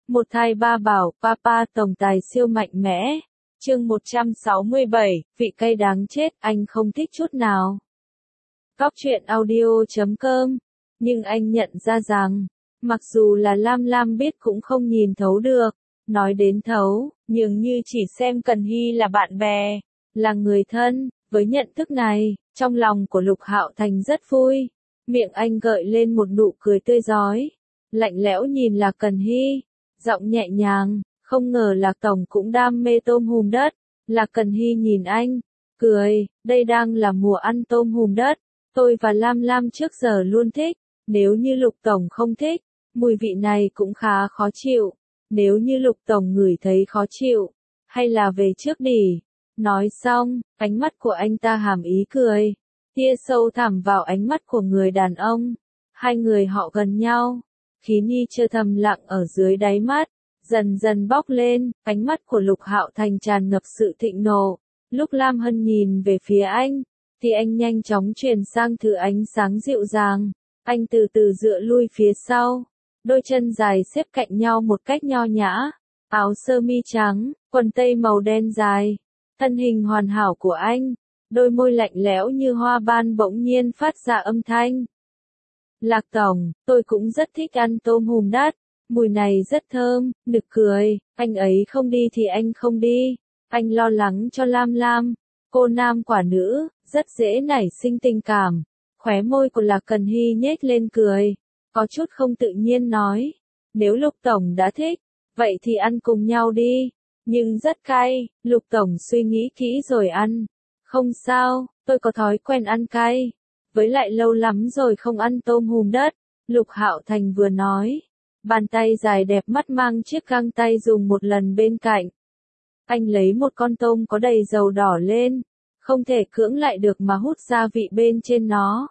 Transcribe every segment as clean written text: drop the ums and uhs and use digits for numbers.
Một thai ba bảo, Papa tổng tài siêu mạnh mẽ. Chương 167, vị cay đáng chết, anh không thích chút nào. Góc truyện audio.com. Nhưng anh nhận ra rằng, mặc dù là Lam Lam biết cũng không nhìn thấu được. Nói đến thấu, nhưng như chỉ xem Cần Hy là bạn bè, là người thân. Với nhận thức này, trong lòng của Lục Hạo Thành rất vui. Miệng anh gợi lên một nụ cười tươi rói. Lạnh lẽo nhìn Lạc Cần Hy, giọng nhẹ nhàng, không ngờ Lạc Tổng cũng đam mê tôm hùm đất. Lạc Cần Hy nhìn anh, cười, đây đang là mùa ăn tôm hùm đất. Tôi và Lam Lam trước giờ luôn thích, nếu như Lục Tổng không thích, mùi vị này cũng khá khó chịu. Nếu như Lục Tổng ngửi thấy khó chịu, hay là về trước đi. Nói xong, ánh mắt của anh ta hàm ý cười, tia sâu thẳm vào ánh mắt của người đàn ông. Hai người họ gần nhau, khí ni chơ thầm lặng ở dưới đáy mắt, dần dần bốc lên, ánh mắt của Lục Hạo Thành tràn ngập sự thịnh nộ. Lúc Lam Hân nhìn về phía anh, thì anh nhanh chóng chuyển sang thứ ánh sáng dịu dàng. Anh từ từ dựa lui phía sau, đôi chân dài xếp cạnh nhau một cách nho nhã, áo sơ mi trắng, quần tây màu đen dài, thân hình hoàn hảo của anh, đôi môi lạnh lẽo như hoa ban bỗng nhiên phát ra âm thanh. Lạc Tổng, tôi cũng rất thích ăn tôm hùm đất, mùi này rất thơm. Nực cười, anh ấy không đi thì anh không đi. Anh lo lắng cho Lam Lam, cô nam quả nữ, rất dễ nảy sinh tình cảm. Khóe môi của Lạc Cần Hy nhếch lên cười, có chút không tự nhiên nói, nếu Lục Tổng đã thích, vậy thì ăn cùng nhau đi, nhưng rất cay. Lục Tổng suy nghĩ kỹ rồi ăn. Không sao, tôi có thói quen ăn cay. Với lại lâu lắm rồi không ăn tôm hùm đất. Lục Hạo Thành vừa nói, bàn tay dài đẹp mắt mang chiếc găng tay dùng một lần bên cạnh. Anh lấy một con tôm có đầy dầu đỏ lên, không thể cưỡng lại được mà hút gia vị bên trên nó.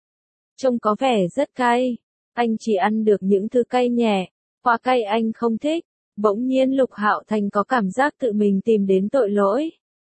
Trông có vẻ rất cay, anh chỉ ăn được những thứ cay nhẹ, quá cay anh không thích. Bỗng nhiên Lục Hạo Thành có cảm giác tự mình tìm đến tội lỗi.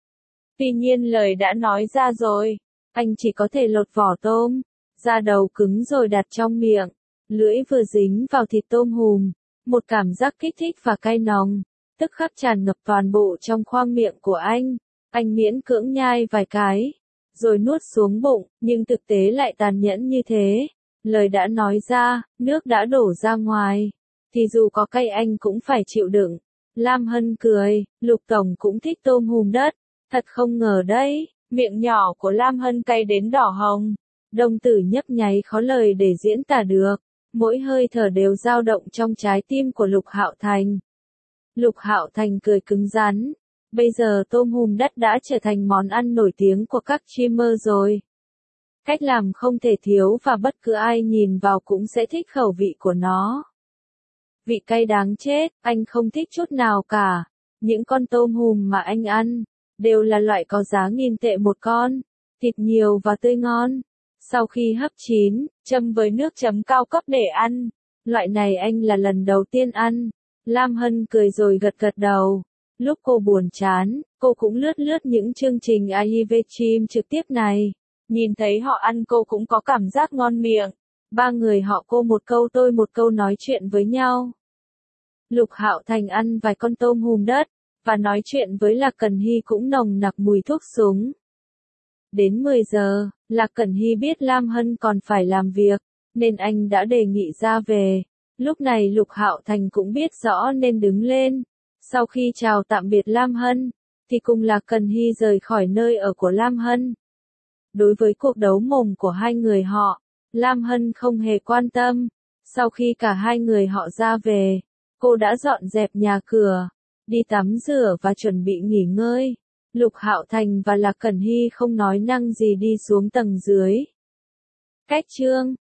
Tuy nhiên lời đã nói ra rồi, anh chỉ có thể lột vỏ tôm, da đầu cứng rồi đặt trong miệng, lưỡi vừa dính vào thịt tôm hùm, một cảm giác kích thích và cay nồng, tức khắc tràn ngập toàn bộ trong khoang miệng của anh miễn cưỡng nhai vài cái, rồi nuốt xuống bụng, nhưng thực tế lại tàn nhẫn như thế. Lời đã nói ra, nước đã đổ ra ngoài, thì dù có cay anh cũng phải chịu đựng. Lam Hân cười, Lục Tổng cũng thích tôm hùm đất, thật không ngờ đấy. Miệng nhỏ của Lam Hân cay đến đỏ hồng, đồng tử nhấp nháy khó lời để diễn tả được, mỗi hơi thở đều dao động trong trái tim của Lục Hạo Thành. Lục Hạo Thành cười cứng rắn, bây giờ tôm hùm đất đã trở thành món ăn nổi tiếng của các streamer rồi. Cách làm không thể thiếu và bất cứ ai nhìn vào cũng sẽ thích khẩu vị của nó. Vị cay đáng chết, anh không thích chút nào cả. Những con tôm hùm mà anh ăn đều là loại có giá 1000 tệ một con, thịt nhiều và tươi ngon. Sau khi hấp chín, châm với nước chấm cao cấp để ăn. Loại này anh là lần đầu tiên ăn. Lam Hân cười rồi gật gật đầu. Lúc cô buồn chán, cô cũng lướt lướt những chương trình AIV Stream trực tiếp này. Nhìn thấy họ ăn cô cũng có cảm giác ngon miệng. Ba người họ cô một câu tôi một câu nói chuyện với nhau. Lục Hạo Thành ăn vài con tôm hùm đất, và nói chuyện với Lạc Cần Hy cũng nồng nặc mùi thuốc súng. Đến 10 giờ, Lạc Cần Hy biết Lam Hân còn phải làm việc, nên anh đã đề nghị ra về. Lúc này Lục Hạo Thành cũng biết rõ nên đứng lên. Sau khi chào tạm biệt Lam Hân, thì cùng Lạc Cần Hy rời khỏi nơi ở của Lam Hân. Đối với cuộc đấu mồm của hai người họ, Lam Hân không hề quan tâm. Sau khi cả hai người họ ra về, cô đã dọn dẹp nhà cửa, đi tắm rửa và chuẩn bị nghỉ ngơi. Lục Hạo Thành và Lạc Cần Hy không nói năng gì đi xuống tầng dưới. Cách chương